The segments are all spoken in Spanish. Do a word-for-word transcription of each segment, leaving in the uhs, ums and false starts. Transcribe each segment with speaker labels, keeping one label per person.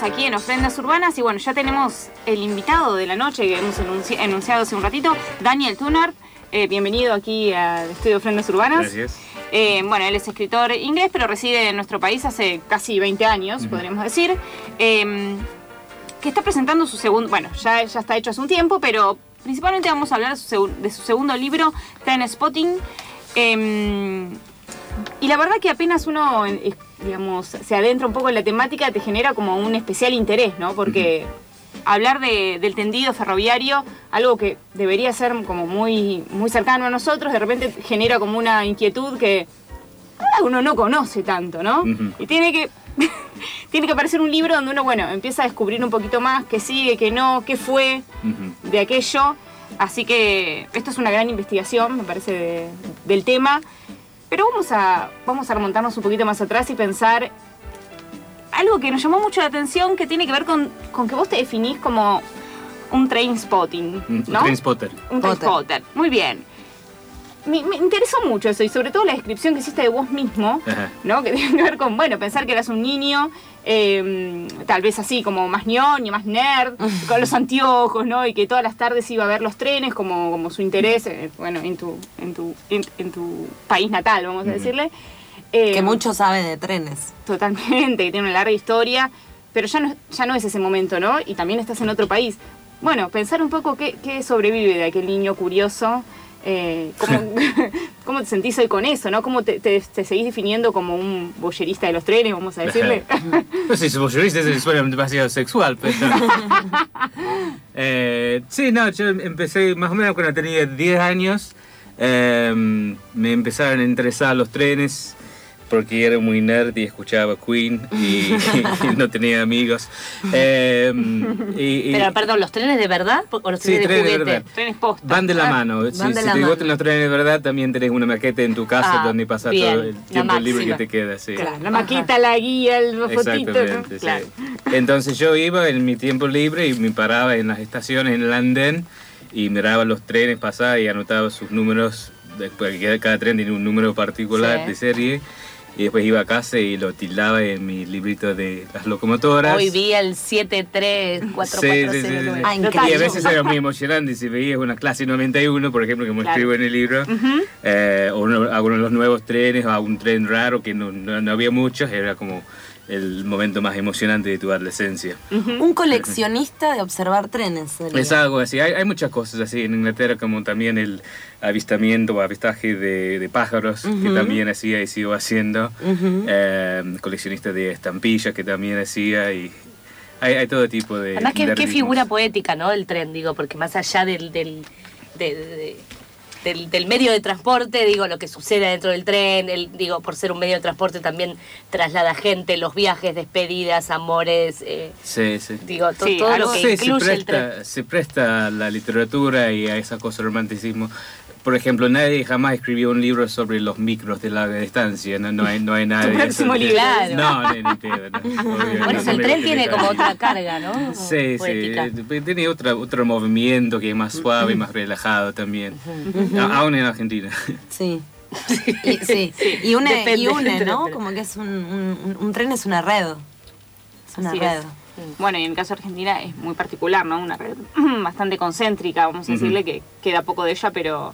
Speaker 1: aquí en Ofrendas Urbanas y bueno, ya tenemos el invitado de la noche que hemos enunci enunciado hace un ratito, Daniel Tunnard. Eh, bienvenido aquí al estudio de Ofrendas Urbanas.
Speaker 2: Gracias.
Speaker 1: Eh, bueno, él es escritor inglés, pero reside en nuestro país hace casi veinte años, uh-huh. podríamos decir. Eh, que está presentando su segundo, bueno, ya, ya está hecho hace un tiempo, pero principalmente vamos a hablar de su, de su segundo libro, Trainspotting. Eh, y la verdad que apenas uno, digamos, se adentra un poco en la temática, te genera como un especial interés, ¿no? Porque uh-huh. hablar de, del tendido ferroviario, algo que debería ser como muy, muy cercano a nosotros, de repente genera como una inquietud que uno no conoce tanto, ¿no? Uh-huh. Y tiene que... tiene que aparecer un libro donde uno, bueno, empieza a descubrir un poquito más qué sigue, qué no, qué fue uh-huh. de aquello. Así que esto es una gran investigación, me parece, de, del tema. Pero vamos a, vamos a remontarnos un poquito más atrás y pensar algo que nos llamó mucho la atención, que tiene que ver con, con que vos te definís como un trainspotting, ¿no?
Speaker 2: Un trainspotter.
Speaker 1: Un trainspotter, muy bien. Me, me interesó mucho eso, y sobre todo la descripción que hiciste de vos mismo, ajá. ¿no? Que tiene que ver con, bueno, pensar que eras un niño, eh, tal vez así como más ñoño, más nerd, con los anteojos, ¿no? Y que todas las tardes iba a ver los trenes como, como su interés, eh, bueno, en tu, en, tu, en, en tu país natal, vamos a decirle.
Speaker 3: Eh, que mucho sabe de trenes.
Speaker 1: Totalmente, que tiene una larga historia, pero ya no, ya no es ese momento, ¿no? Y también estás en otro país. Bueno, pensar un poco qué, qué sobrevive de aquel niño curioso. Eh, ¿cómo, ¿Cómo te sentís hoy con eso, no? ¿Cómo te, te, te seguís definiendo como un boyerista de los trenes, vamos a decirle?
Speaker 2: No sé si boyerista suena demasiado sexual, pero... eh, sí, no, yo empecé más o menos cuando tenía diez años. Eh, me empezaron a interesar los trenes porque era muy nerd y escuchaba Queen y, y no tenía amigos. Eh, y, y,
Speaker 3: Pero, perdón, ¿los trenes de verdad o los trenes
Speaker 2: sí,
Speaker 3: de
Speaker 2: trenes
Speaker 3: juguete?
Speaker 2: De verdad.
Speaker 1: Trenes posta.
Speaker 2: Van de la ah, mano. Si,
Speaker 3: de
Speaker 2: si
Speaker 3: la
Speaker 2: te
Speaker 3: mano.
Speaker 2: gustan los trenes de verdad, también tenés una maqueta en tu casa
Speaker 3: ah,
Speaker 2: donde pasas
Speaker 3: bien,
Speaker 2: todo el tiempo libre que te queda. Sí.
Speaker 1: Claro, la maqueta, la guía, el fotito.
Speaker 2: Exactamente,
Speaker 1: ¿no? Claro.
Speaker 2: Sí. Entonces yo iba en mi tiempo libre y me paraba en las estaciones en el andén y miraba los trenes pasar y anotaba sus números, porque cada tren tiene un número particular sí. de serie. Y después iba a casa y lo tildaba en mi librito de las locomotoras.
Speaker 3: Hoy vi el siete tres cuatro cuatro cero nueve. Sí, sí, sí, sí.
Speaker 2: Ah, y a veces era muy emocionante si veías una clase noventa y uno, por ejemplo, como claro. escribo en el libro, uh-huh. eh, o uno, algunos de los nuevos trenes, o algún tren raro que no, no, no había muchos, era como el momento más emocionante de tu adolescencia.
Speaker 3: Uh-huh. Un coleccionista de observar trenes. Sería.
Speaker 2: Es algo así. Hay, hay muchas cosas así en Inglaterra, como también el avistamiento o avistaje de, de pájaros, uh-huh. que también hacía y sigo haciendo. Uh-huh. Eh, coleccionista de estampillas, que también hacía. Y hay, hay todo tipo de...
Speaker 3: Además, qué, qué figura poética, ¿no? El tren, digo, porque más allá del... del de, de, de... Del, del medio de transporte, digo, lo que sucede dentro del tren, el, digo, por ser un medio de transporte también traslada gente, los viajes, despedidas, amores, eh,
Speaker 2: sí, sí.
Speaker 3: digo, to,
Speaker 1: sí,
Speaker 3: todo lo que
Speaker 2: sí,
Speaker 3: incluye
Speaker 2: se presta,
Speaker 3: el tren.
Speaker 2: Se presta a la literatura y a esa cosa del romanticismo. Por ejemplo, nadie jamás escribió un libro sobre los micros de larga distancia, no, no hay, no hay nadie.
Speaker 1: Tu próximo libro.
Speaker 3: Claro.
Speaker 2: No, ni, ni pedo. No. Obvio,
Speaker 3: Por
Speaker 2: no,
Speaker 3: eso
Speaker 2: no
Speaker 3: el
Speaker 2: me
Speaker 3: tren
Speaker 2: lo
Speaker 3: tiene
Speaker 2: como
Speaker 3: como otra carga, ¿no?
Speaker 2: Sí,
Speaker 3: poética.
Speaker 2: sí, tiene otro, otro movimiento que es más suave y más relajado también, uh-huh. a, aún en Argentina.
Speaker 3: Sí. Y, sí. sí. y une, depende, y une ¿no? Como que es un, un, un tren es una red. Es una
Speaker 1: Así
Speaker 3: red.
Speaker 1: Es. Bueno, y en el caso de Argentina es muy particular, ¿no? Una red bastante concéntrica, vamos a decirle, uh-huh. que queda poco de ella, pero...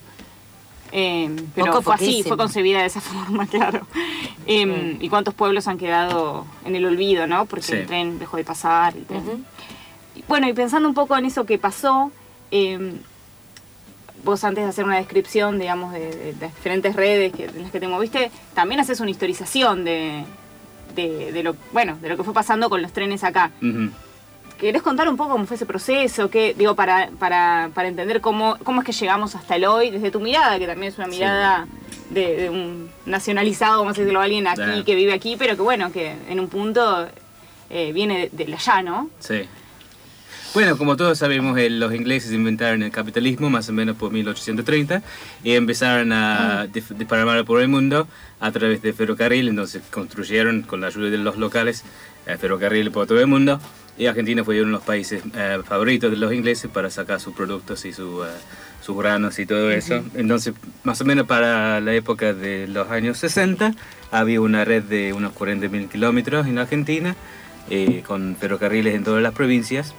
Speaker 1: Eh, pero
Speaker 3: Poco,
Speaker 1: fue
Speaker 3: poquísimo.
Speaker 1: así, fue concebida de esa forma, claro. Eh, uh-huh. Y cuántos pueblos han quedado en el olvido, ¿no? Porque sí. el tren dejó de pasar. El tren. Uh-huh. Y bueno, y pensando un poco en eso que pasó, eh, vos antes de hacer una descripción, digamos, de, de, de las diferentes redes que, en las que te moviste, también haces una historización de, de, de lo, bueno, de lo que fue pasando con los trenes acá. Uh-huh. ¿Querés contar un poco cómo fue ese proceso? ¿Qué, digo, para, para, para entender cómo, cómo es que llegamos hasta el hoy, desde tu mirada, que también es una mirada sí. de, de un nacionalizado, vamos a decirlo, alguien aquí yeah. que vive aquí, pero que bueno, que en un punto eh, viene de, de allá, ¿no?
Speaker 2: Sí. Bueno, como todos sabemos, el, los ingleses inventaron el capitalismo más o menos por mil ochocientos treinta y empezaron a mm. desparramar por el mundo a través de ferrocarril, entonces construyeron con la ayuda de los locales el ferrocarril por todo el mundo. Y Argentina fue uno de los países eh, favoritos de los ingleses para sacar sus productos y su, uh, sus granos y todo eso. Uh-huh. Entonces, más o menos para la época de los años sesenta, había una red de unos cuarenta mil kilómetros en Argentina, eh, con ferrocarriles en todas las provincias.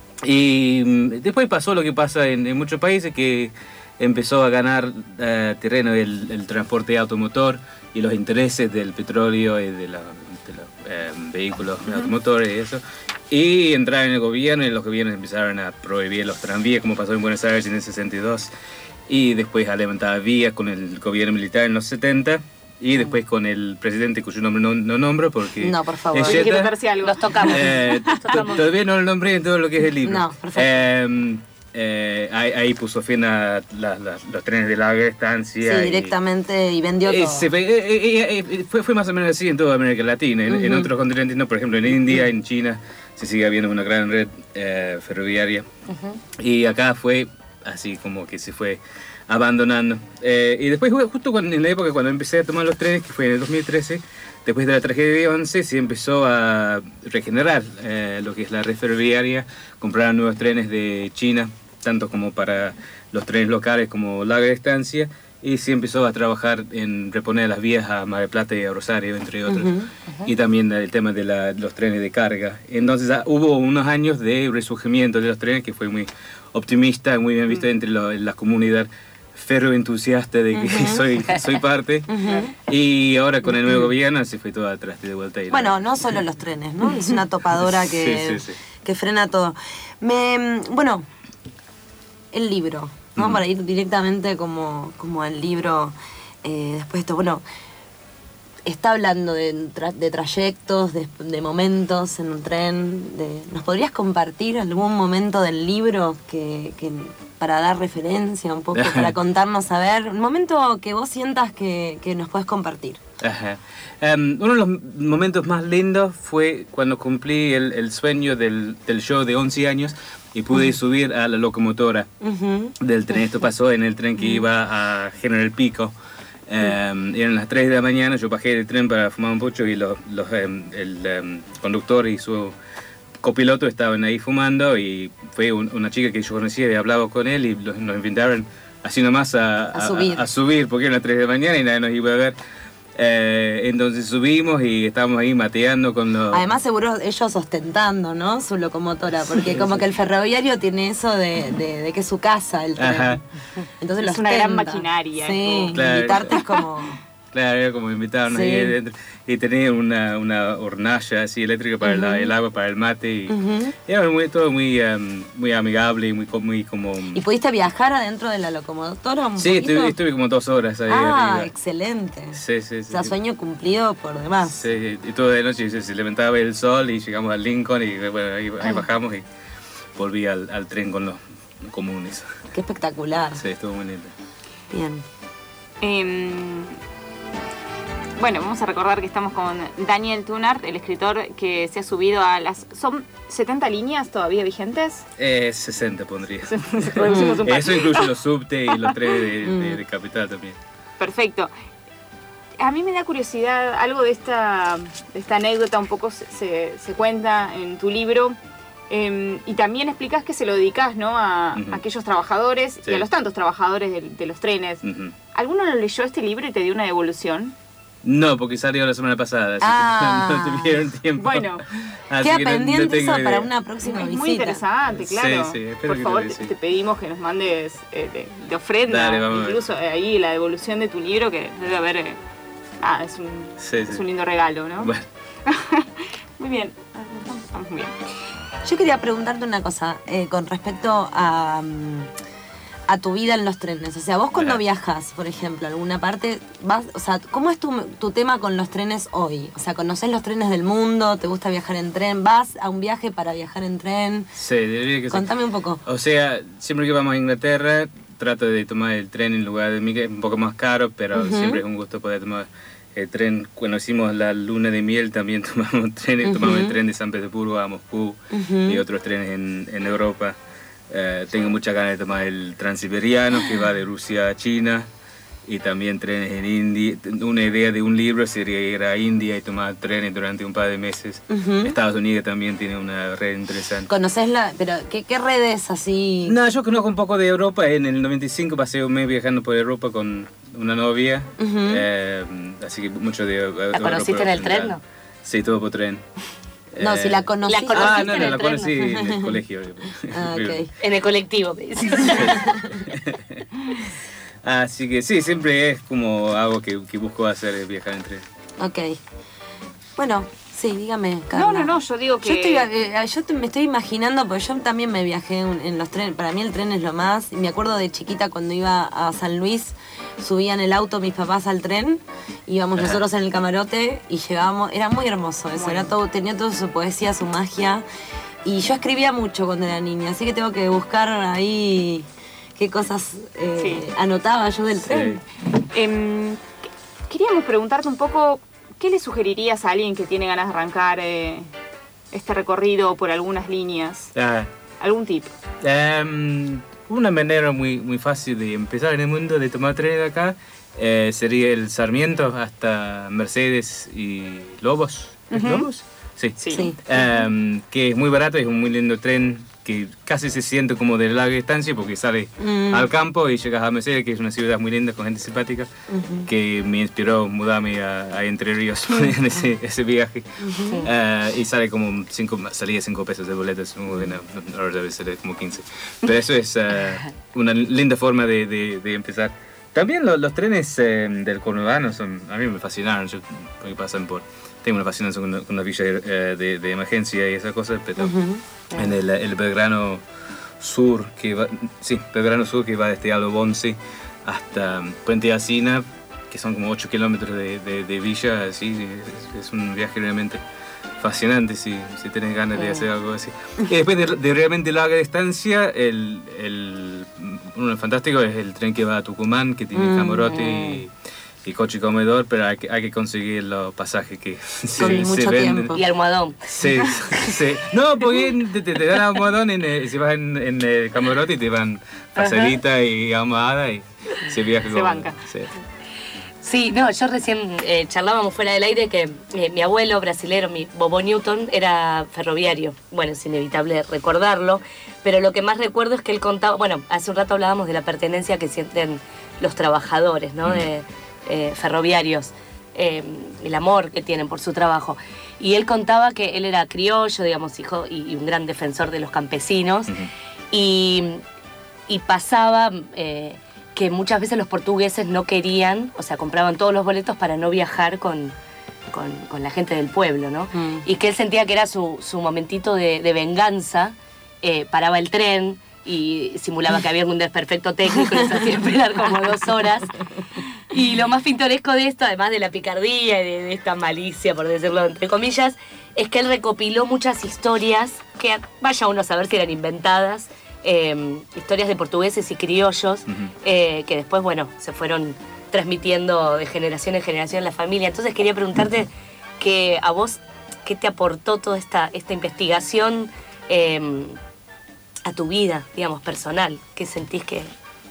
Speaker 2: Y mm, después pasó lo que pasa en, en muchos países, que empezó a ganar uh, terreno el, el transporte automotor y los intereses del petróleo y de, la, de los eh, vehículos uh-huh. automotores y eso. Y entraron en el gobierno y los gobiernos empezaron a prohibir los tranvías, como pasó en Buenos Aires en el sesenta y dos. Y después a levantar vías con el gobierno militar en los setenta. Y después con el presidente, cuyo nombre no, no nombro porque...
Speaker 3: No, por favor.
Speaker 2: es
Speaker 1: Hay que
Speaker 2: Jetta.
Speaker 1: tratarse algo.
Speaker 3: Nos tocamos.
Speaker 2: Eh,
Speaker 3: Nos tocamos.
Speaker 2: Todavía no lo nombré en todo lo que es el libro.
Speaker 3: No, perfecto.
Speaker 2: Eh, eh, ahí, ahí puso fin a la, la, los trenes de larga estancia.
Speaker 3: Sí,
Speaker 2: y,
Speaker 3: directamente y vendió
Speaker 2: eh,
Speaker 3: todo.
Speaker 2: se fue, eh, eh, eh, fue, fue más o menos así en toda América Latina. En,
Speaker 3: Uh-huh.
Speaker 2: en otros continentes no, por ejemplo en India, en China, se sigue habiendo una gran red eh, ferroviaria.
Speaker 3: Uh-huh.
Speaker 2: Y acá fue así como que se fue abandonando. Eh, y después, justo cuando, en la época cuando empecé a tomar los trenes, que fue en el dos mil trece, después de la tragedia de once, se empezó a regenerar eh, lo que es la red ferroviaria, compraron nuevos trenes de China, tanto como para los trenes locales como larga distancia, y se empezó a trabajar en reponer las vías a Mar del Plata y a Rosario, entre otros.
Speaker 3: Uh-huh, uh-huh.
Speaker 2: Y también el tema de la, los trenes de carga. Entonces ah, hubo unos años de resurgimiento de los trenes que fue muy optimista, muy bien visto uh-huh. entre lo, la comunidad ferroentusiasta de que uh-huh. soy, soy parte. Uh-huh. Y ahora con el nuevo uh-huh. gobierno se fue todo atrás de vuelta. Y
Speaker 4: bueno, no solo los trenes, ¿no? Es una topadora que,
Speaker 2: sí, sí, sí.
Speaker 4: que frena todo. Me, bueno, el libro. Vamos uh-huh. para ir directamente como, como al libro. Eh, después de esto, bueno, está hablando de, tra- de trayectos, de, de momentos en un tren. De, ¿nos podrías compartir algún momento del libro que, que para dar referencia un poco, para contarnos, a ver, un momento que vos sientas que, que nos puedes compartir?
Speaker 2: Ajá. Um, uno de los momentos más lindos fue cuando cumplí el, el sueño del, del show de once años y pude uh-huh. subir a la locomotora uh-huh. del tren. Esto pasó en el tren que iba a General Pico. Um, eran las tres de la mañana, yo bajé del tren para fumar un pucho y los, los, um, el um, conductor y su copiloto estaban ahí fumando, y fue un, una chica que yo conocía y hablaba con él y los, nos invitaron así nomás a,
Speaker 4: a, a, subir.
Speaker 2: a, a subir porque eran las tres de la mañana y nadie nos iba a ver. Eh, entonces subimos y estábamos ahí mateando con los...
Speaker 4: Además seguro ellos ostentando, ¿no? Su locomotora, porque como que el ferroviario tiene eso de, de, de que es su casa el tren.
Speaker 2: Ajá.
Speaker 4: Entonces
Speaker 1: es
Speaker 4: lo
Speaker 1: una
Speaker 4: ostenta.
Speaker 1: gran maquinaria.
Speaker 4: Sí,
Speaker 2: claro.
Speaker 4: invitarte es como...
Speaker 2: Claro, era como invitarnos
Speaker 4: sí.
Speaker 2: ahí dentro. Y tenía una, una hornalla así eléctrica para uh-huh. la, el agua, para el mate. Y uh-huh. era muy, todo muy, um, muy amigable y muy, muy como...
Speaker 4: ¿Y pudiste viajar adentro de la locomotora un
Speaker 2: Sí,
Speaker 4: poquito?
Speaker 2: estuve, estuve como dos horas ahí
Speaker 4: ah,
Speaker 2: arriba.
Speaker 4: excelente.
Speaker 2: Sí, sí, sí.
Speaker 4: O sea, sueño cumplido por demás.
Speaker 2: Sí, y toda la noche se, se levantaba el sol y llegamos al Lincoln y bueno, ahí, ahí bajamos y volví al, al tren con los comunes.
Speaker 4: Qué espectacular.
Speaker 2: Sí, estuvo muy lindo.
Speaker 4: Bien.
Speaker 1: Eh, Bueno, vamos a recordar que estamos con Daniel Tunart, el escritor que se ha subido a las... ¿Son setenta líneas todavía vigentes?
Speaker 2: Eh, sesenta pondría.
Speaker 1: Reducimos un par.
Speaker 2: Eso incluye los subte y los trenes de, de, de Capital también.
Speaker 1: Perfecto. A mí me da curiosidad, algo de esta, de esta anécdota un poco se, se, se cuenta en tu libro. Eh, y también explicas que se lo dedicas, ¿no? a, uh-huh. a aquellos trabajadores sí. y a los tantos trabajadores de, de los trenes. Uh-huh. ¿Alguno lo leyó este libro y te dio una devolución?
Speaker 2: No, porque salió la semana pasada, así
Speaker 4: ah,
Speaker 2: que no tuvieron tiempo.
Speaker 1: Bueno,
Speaker 4: queda pendiente no, no eso para una próxima
Speaker 1: es
Speaker 4: visita.
Speaker 1: Muy interesante, claro.
Speaker 2: Sí, sí,
Speaker 1: por favor,
Speaker 2: sí.
Speaker 1: te pedimos que nos mandes eh, de, de ofrenda, Dale, incluso eh, ahí la devolución de tu libro, que debe haber... Eh, ah, es un, sí, es sí. un lindo regalo, ¿no?
Speaker 2: Bueno.
Speaker 1: Muy bien, estamos muy bien.
Speaker 4: Yo quería preguntarte una cosa eh, con respecto a... Um, a tu vida en los trenes. O sea, vos cuando viajas, por ejemplo, a alguna parte, vas, o sea, ¿cómo es tu, tu tema con los trenes hoy? O sea, ¿conocés los trenes del mundo? ¿Te gusta viajar en tren? ¿Vas a un viaje para viajar en tren?
Speaker 2: Sí, diría que sí.
Speaker 4: Contame un poco.
Speaker 2: O sea, siempre que vamos a Inglaterra, trato de tomar el tren en lugar de mí, que es un poco más caro, pero uh-huh. siempre es un gusto poder tomar el tren. Cuando hicimos la luna de miel también tomamos trenes, uh-huh. tomamos el tren de San Petersburgo a Moscú uh-huh. y otros trenes en, en Europa. Uh, tengo muchas ganas de tomar el Transiberiano que va de Rusia a China, y también trenes en India. Una idea de un libro sería ir a India y tomar trenes durante un par de meses. Uh-huh. Estados Unidos también tiene una red interesante.
Speaker 4: ¿Conocés la...? Pero, ¿qué, qué redes así?
Speaker 2: No, yo conozco un poco de Europa. En el noventa y cinco pasé un mes viajando por Europa con una novia. Uh-huh. eh, así que mucho de...
Speaker 3: ¿La conociste en el tren, no?
Speaker 2: Sí, todo por tren.
Speaker 4: No,
Speaker 2: Eh,
Speaker 4: si la conocí.
Speaker 3: La conocí.
Speaker 2: Ah, no,
Speaker 3: en
Speaker 2: no,
Speaker 3: el
Speaker 2: la
Speaker 3: tren.
Speaker 2: conocí en el colegio.
Speaker 4: Ah, ok.
Speaker 3: En el colectivo, me dice.
Speaker 2: Así que sí, siempre es como algo que, que busco hacer, es viajar en tren.
Speaker 4: Ok. Bueno, sí, dígame, Carla.
Speaker 1: No, no, no, yo digo que...
Speaker 4: Yo, estoy, eh, yo te- me estoy imaginando, porque yo también me viajé en, en los trenes. Para mí el tren es lo más. Y me acuerdo de chiquita cuando iba a San Luis, subían el auto mis papás al tren, íbamos nosotros en el camarote y llegábamos. Era muy hermoso eso, era todo, tenía toda su poesía, su magia. Y yo escribía mucho cuando era niña, así que tengo que buscar ahí qué cosas eh,
Speaker 1: Sí.
Speaker 4: anotaba yo del
Speaker 2: Sí.
Speaker 4: tren.
Speaker 1: Em, queríamos preguntarte un poco, ¿qué le sugerirías a alguien que tiene ganas de arrancar eh, este recorrido por algunas líneas?
Speaker 2: Ah,
Speaker 1: ¿Algún tip?
Speaker 2: em, una manera muy, muy fácil de empezar en el mundo de tomar tren acá eh, sería el Sarmiento hasta Mercedes y Lobos. ¿Es
Speaker 1: Ujú.
Speaker 2: Lobos? Sí.
Speaker 1: Sí.
Speaker 4: Sí.
Speaker 2: Em, que es muy barato, es un muy lindo tren que casi se siente como de larga distancia porque sale
Speaker 4: Mm.
Speaker 2: al campo y llegas a Mercedes, que es una ciudad muy linda con gente simpática,
Speaker 4: Ujú.
Speaker 2: que me inspiró mudarme a, a Entre Ríos en ese, ese viaje. Eh, y sale como cinco, salía cinco pesos de boletos, bueno, ahora debe ser como quince. Pero eso es eh, una linda forma de, de- de empezar. También lo- los trenes eh, del conurbano son, a mí me fascinaron, yo, porque pasan por... Tengo una fascinación con, con la villa eh, de, de emergencia y esas cosas, pero
Speaker 4: Ujú.
Speaker 2: en el, el Belgrano Sur, que va, sí, Belgrano Sur que va desde Alobonce hasta Puente Alsina, que son como ocho kilómetros de, de, de villa, así, es, es un viaje realmente fascinante si, si tenés ganas de hacer algo así. Y después de, de realmente larga distancia, el, el, uno fantástico es el tren que va a Tucumán, que tiene
Speaker 4: Mm.
Speaker 2: camarote y, y coche y comedor, pero hay que, hay que conseguir los pasajes que se,
Speaker 4: Con mucho tiempo.
Speaker 3: Y almohadón.
Speaker 2: Sí, sí. No, porque te, te, te dan almohadón en el- si vas en, en el camarote y te van pasadita y almohada y se viaja
Speaker 1: Se
Speaker 2: con-
Speaker 1: banca.
Speaker 2: Sí.
Speaker 3: Sí, no, yo recién eh, charlábamos fuera del aire que eh, mi abuelo brasilero, mi Bobo Newton, era ferroviario. Bueno, es inevitable recordarlo, pero lo que más recuerdo es que él contaba, bueno, hace un rato hablábamos de la pertenencia que sienten los trabajadores, ¿no? De, eh, ferroviarios, eh, el amor que tienen por su trabajo. Y él contaba que él era criollo, digamos, hijo y, y un gran defensor de los campesinos.
Speaker 2: Ujú.
Speaker 3: Y, y pasaba eh, que muchas veces los portugueses no querían, o sea, compraban todos los boletos para no viajar con, con, con la gente del pueblo, ¿no?
Speaker 4: Mm.
Speaker 3: Y que él sentía que era su, su momentito de, de venganza, eh, paraba el tren y simulaba que había algún desperfecto técnico y los hacía esperar como dos horas. Y lo más pintoresco de esto, además de la picardía y de, de esta malicia, por decirlo entre comillas, es que él recopiló muchas historias que vaya uno a saber si eran inventadas, eh, historias de portugueses y criollos,
Speaker 2: Ujú.
Speaker 3: eh, que después, bueno, se fueron transmitiendo de generación en generación en la familia. Entonces quería preguntarte que a vos, ¿qué te aportó toda esta, esta investigación eh, a tu vida, digamos, personal? ¿Qué sentís que...?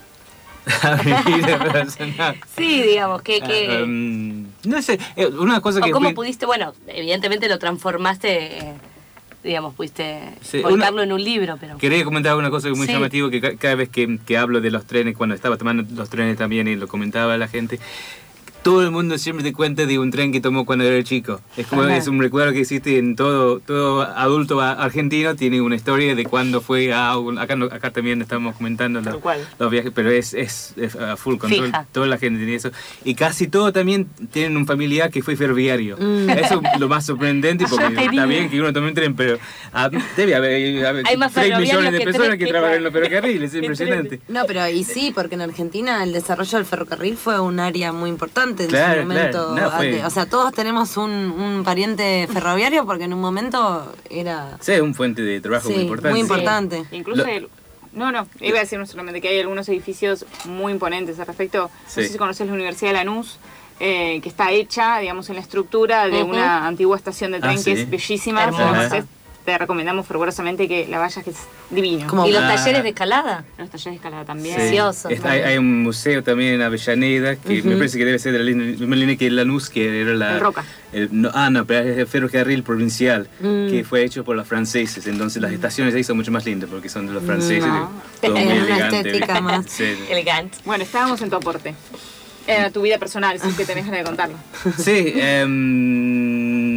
Speaker 2: A mi vida personal.
Speaker 3: Sí, digamos, que... que...
Speaker 2: Ah, um, no sé, eh, una cosa
Speaker 3: ¿O
Speaker 2: que...
Speaker 3: cómo
Speaker 2: fui-
Speaker 3: pudiste, bueno, evidentemente lo transformaste, eh, digamos, pudiste
Speaker 2: Sí,
Speaker 3: volcarlo
Speaker 2: una-
Speaker 3: en un libro, pero...
Speaker 2: Quería comentar una cosa muy
Speaker 3: Sí.
Speaker 2: llamativa, que ca- cada vez que, que hablo de los trenes, cuando estaba tomando los trenes también y lo comentaba a la gente, todo el mundo siempre te cuenta de un tren que tomó cuando era chico. Es como
Speaker 3: Ajá.
Speaker 2: es un recuerdo que existe en todo, todo adulto a- argentino, tiene una historia de cuando fue a... un- Acá, no- acá también estamos comentando los,
Speaker 1: Tal cual.
Speaker 2: los viajes, pero es, es, es a full control.
Speaker 3: Fija.
Speaker 2: Toda la gente tiene eso. Y casi todo también tienen un familiar que fue ferroviario.
Speaker 4: Mm.
Speaker 2: Eso es lo más sorprendente, porque
Speaker 3: Yo tenía-
Speaker 2: está bien que uno tome un tren, pero ah, debe haber, haber
Speaker 3: Hay más
Speaker 2: tres
Speaker 3: ferroviarios
Speaker 2: millones de
Speaker 3: que
Speaker 2: personas
Speaker 3: trenes
Speaker 2: que
Speaker 3: que
Speaker 2: trabajan en
Speaker 3: claro.
Speaker 2: los ferrocarriles. Es impresionante.
Speaker 4: No, pero y sí, porque en Argentina el desarrollo del ferrocarril fue un área muy importante en
Speaker 2: Claro,
Speaker 4: su momento.
Speaker 2: claro. No, fue-
Speaker 4: O sea, todos tenemos un, un pariente ferroviario porque en un momento era
Speaker 2: Sí, es un fuente de trabajo
Speaker 4: sí,
Speaker 2: muy importante.
Speaker 4: muy
Speaker 1: Sí.
Speaker 4: importante.
Speaker 1: Incluso
Speaker 2: Lo-
Speaker 1: el- no, no, iba a decir no solamente que hay algunos edificios muy imponentes al respecto.
Speaker 2: Sí.
Speaker 1: No sé si conoces la Universidad de Lanús, eh, que está hecha, digamos, en la estructura de
Speaker 3: Ujú.
Speaker 1: una antigua estación de tren
Speaker 2: Ah,
Speaker 1: que
Speaker 2: sí.
Speaker 1: es bellísima.
Speaker 3: Hermosa.
Speaker 1: Entonces, te recomendamos fervorosamente que la vayas, que es divino.
Speaker 4: Como-
Speaker 3: ¿Y los
Speaker 2: Ah.
Speaker 3: talleres de escalada?
Speaker 1: Los talleres de escalada también.
Speaker 2: Sí.
Speaker 3: Precioso.
Speaker 2: Está- hay, hay un museo también en Avellaneda que me parece que debe ser de la línea, misma línea que Lanús, que era la...
Speaker 1: El Roca.
Speaker 2: el- no, ah, no, pero es el ferrocarril provincial,
Speaker 4: Mm.
Speaker 2: que fue hecho por los franceses. Entonces las estaciones ahí son mucho más lindas porque son de los franceses.
Speaker 1: No.
Speaker 2: y todo
Speaker 4: Es
Speaker 2: muy
Speaker 4: una
Speaker 2: elegante.
Speaker 4: estética más.
Speaker 2: Sí.
Speaker 3: Elegante.
Speaker 1: Bueno, estábamos en tu aporte. Eh, tu vida personal, si es que tenés ganas de contarlo.
Speaker 2: Sí, em, no,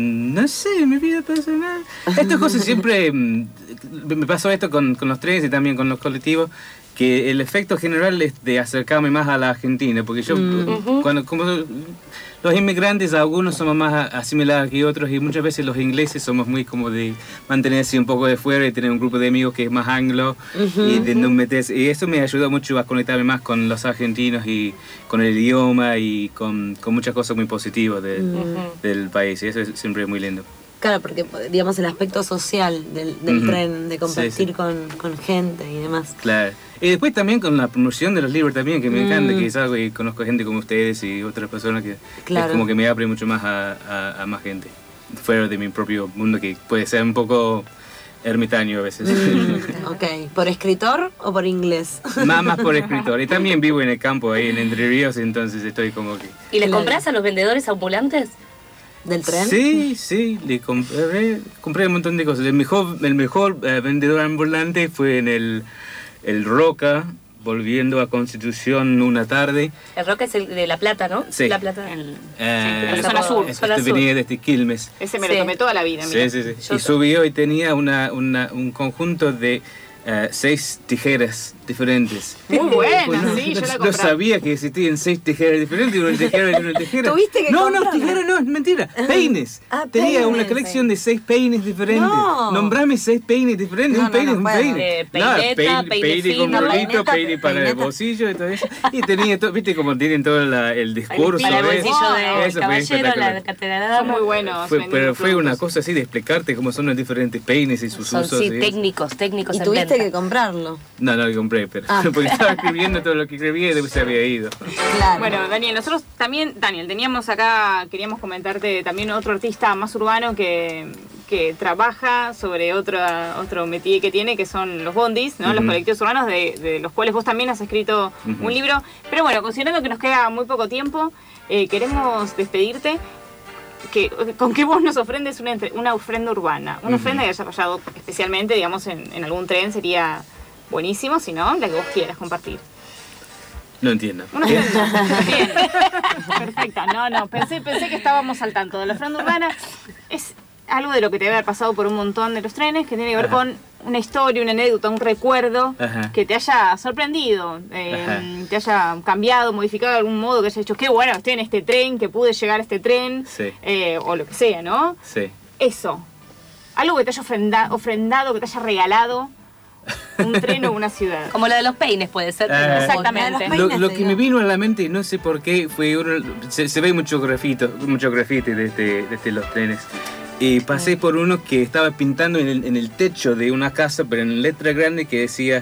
Speaker 2: No sé, mi vida personal. Estas cosas siempre... mm, Me pasó esto con, con los trenes y también con los colectivos, que el efecto general es de acercarme más a la Argentina, porque yo,
Speaker 4: Mm.
Speaker 2: cuando como los inmigrantes, algunos somos más asimilados que otros, y muchas veces los ingleses somos muy como de mantenerse un poco de fuera y tener un grupo de amigos que es más anglo, y de no meterse, y eso me ayudó mucho a conectarme más con los argentinos y con el idioma y con, con muchas cosas muy positivas de- del país, y eso es siempre muy lindo.
Speaker 4: Claro, porque digamos el aspecto social del, del
Speaker 2: Ujú.
Speaker 4: tren, de compartir
Speaker 2: Sí, sí.
Speaker 4: Con, con gente y demás.
Speaker 2: Claro. Y después también con la promoción de los libros también, que me
Speaker 4: Mm.
Speaker 2: encanta, que es algo y conozco gente como ustedes y otras personas que
Speaker 4: Claro.
Speaker 2: es como que me abre mucho más a, a, a más gente, fuera de mi propio mundo, que puede ser un poco ermitaño a veces.
Speaker 4: Mm, ok, ¿por escritor o por inglés?
Speaker 2: más, más por escritor. Y también vivo en el campo, ahí en Entre Ríos, entonces estoy como que...
Speaker 3: ¿Y le
Speaker 4: Claro.
Speaker 3: compras a los vendedores ambulantes?
Speaker 4: ¿Del tren?
Speaker 2: Sí, sí, le compré, compré un montón de cosas. El mejor, el mejor eh, vendedor ambulante fue en el, el Roca, volviendo a Constitución una tarde.
Speaker 3: El Roca es el de La Plata, ¿no?
Speaker 2: Sí.
Speaker 3: La Plata.
Speaker 1: El-
Speaker 2: Eh,
Speaker 1: Sí, la zona sur,
Speaker 2: Esto
Speaker 3: zona sur.
Speaker 2: venía desde Quilmes.
Speaker 1: Ese me
Speaker 3: Sí.
Speaker 1: lo tomé toda la vida, mira.
Speaker 2: Sí, sí, sí.
Speaker 3: Yo
Speaker 2: Y subió y tenía una, una, un conjunto de eh, seis tijeras diferentes.
Speaker 1: Muy buena,
Speaker 2: Pues no,
Speaker 1: sí, yo
Speaker 2: no-
Speaker 1: la
Speaker 2: no
Speaker 1: compré.
Speaker 2: sabía que existían seis tijeras diferentes, una tijera y una tijera.
Speaker 4: ¿Tuviste que
Speaker 2: No, no,
Speaker 4: comprarla?
Speaker 2: tijera no, es mentira. Peines.
Speaker 4: Ah,
Speaker 2: Tenía
Speaker 4: peines,
Speaker 2: una colección de seis peines diferentes.
Speaker 4: No.
Speaker 2: Nombrame seis peines diferentes.
Speaker 4: No,
Speaker 2: un
Speaker 4: no,
Speaker 2: peine
Speaker 4: no
Speaker 2: es un
Speaker 4: puedo.
Speaker 2: peine.
Speaker 3: Eh, peineta,
Speaker 2: peine,
Speaker 3: peine
Speaker 2: peine con
Speaker 3: fino.
Speaker 2: bolito,
Speaker 4: Peineta,
Speaker 2: peine para el
Speaker 4: peineta.
Speaker 2: bolsillo y todo eso. Y tenía todo, viste como tienen todo la- el discurso.
Speaker 3: Para el
Speaker 2: ¿ves?
Speaker 3: bolsillo del
Speaker 2: Eso fue
Speaker 3: caballero,
Speaker 2: espectacular.
Speaker 3: la catedral.
Speaker 1: Son muy buenos.
Speaker 2: Fue-
Speaker 1: vendiendo
Speaker 2: pero fue una
Speaker 1: productos.
Speaker 2: cosa así de explicarte cómo son los diferentes peines y sus
Speaker 3: Son,
Speaker 2: usos.
Speaker 3: sí,
Speaker 2: y eso.
Speaker 3: técnicos, técnicos
Speaker 4: Y
Speaker 3: en
Speaker 4: tuviste
Speaker 3: venta.
Speaker 4: que comprarlo.
Speaker 2: No, no lo compré, pero
Speaker 4: Ah.
Speaker 2: porque estaba escribiendo todo lo que escribía y después se había ido.
Speaker 4: Claro.
Speaker 1: Bueno, Daniel, nosotros también, Daniel, teníamos acá, queríamos comentarte también otro artista más urbano que, que trabaja sobre otro, otro métier que tiene, que son los bondis, ¿no? Los
Speaker 2: Ujú.
Speaker 1: colectivos urbanos, de, de los cuales vos también has escrito
Speaker 2: Ujú.
Speaker 1: un libro. Pero bueno, considerando que nos queda muy poco tiempo, eh, queremos despedirte. Que, con que vos nos ofrendes una, entre- una ofrenda urbana. Una
Speaker 2: Ujú.
Speaker 1: ofrenda que haya fallado especialmente, digamos, en, en algún tren sería buenísimo, si no, la que vos quieras compartir.
Speaker 2: No entiendo.
Speaker 1: Una ofrenda. Bien. Perfecta. No, no. Pensé, pensé que estábamos al tanto. De la ofrenda urbana es algo de lo que te debe haber pasado por un montón de los trenes, que tiene que ver
Speaker 2: Ajá.
Speaker 1: con una historia, una anécdota, un recuerdo
Speaker 2: Ajá.
Speaker 1: que te haya sorprendido, eh,
Speaker 2: Ajá.
Speaker 1: te haya cambiado, modificado de algún modo, que haya dicho, qué bueno, estoy en este tren, que pude llegar a este tren,
Speaker 2: Sí.
Speaker 1: eh, o lo que sea, ¿no?
Speaker 2: Sí.
Speaker 1: Eso. Algo que te haya ofrenda- ofrendado, que te haya regalado un tren o una ciudad.
Speaker 3: Como la de los peines puede ser.
Speaker 2: Ah.
Speaker 3: pero-
Speaker 1: Exactamente.
Speaker 4: Los
Speaker 2: Lo,
Speaker 4: peines,
Speaker 2: lo
Speaker 4: te
Speaker 2: que
Speaker 4: digo.
Speaker 2: me vino a la mente, no sé por qué, fue uno, se, se ve mucho grafito, mucho grafite desde, desde los trenes. Y pasé por uno que estaba pintando en el, en el techo de una casa, pero en letra grande que decía,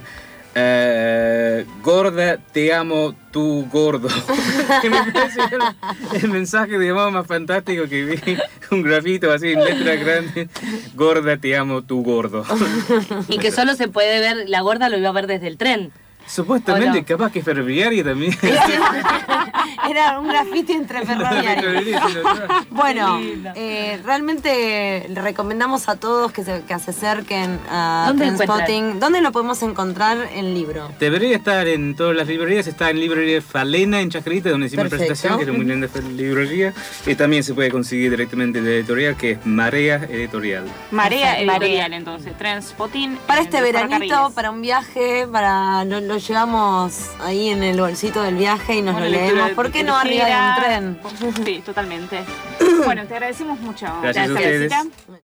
Speaker 2: eh, gorda, te amo, tú gordo. Que me parece el, el mensaje de llamado más fantástico que vi, un grafito así en letra grande, gorda, te amo, tú gordo.
Speaker 3: Y que solo se puede ver, la gorda lo iba a ver desde el tren.
Speaker 2: Supuestamente,
Speaker 3: ¿O no?
Speaker 2: capaz que ferroviaria también.
Speaker 4: Era un grafiti entre ferroviarios. Bueno,
Speaker 3: Qué lindo.
Speaker 4: eh, realmente le recomendamos a todos que se, que se acerquen a
Speaker 3: ¿Dónde
Speaker 4: Trainspotting. ¿Dónde lo podemos encontrar el libro?
Speaker 2: Debería estar en todas las librerías, está en librería Falena en Chacarita, donde hicimos la
Speaker 4: Perfecto.
Speaker 2: presentación, que es muy linda librería, y también se puede conseguir directamente de editorial, que es Marea Editorial.
Speaker 1: Marea
Speaker 3: Perfecto.
Speaker 1: editorial, entonces. Transpotting.
Speaker 4: Para
Speaker 1: en
Speaker 4: este
Speaker 1: los
Speaker 4: veranito,
Speaker 1: ferrocarriles.
Speaker 4: para un viaje, para lo, lo llevamos ahí en el bolsito del viaje y nos
Speaker 1: Una
Speaker 4: lo
Speaker 1: lectura
Speaker 4: leemos.
Speaker 1: de-
Speaker 4: ¿Por qué no arriba de un tren?
Speaker 1: Sí, totalmente. Bueno, te agradecemos mucho.
Speaker 2: Gracias a
Speaker 1: esta
Speaker 2: ustedes.
Speaker 1: visita.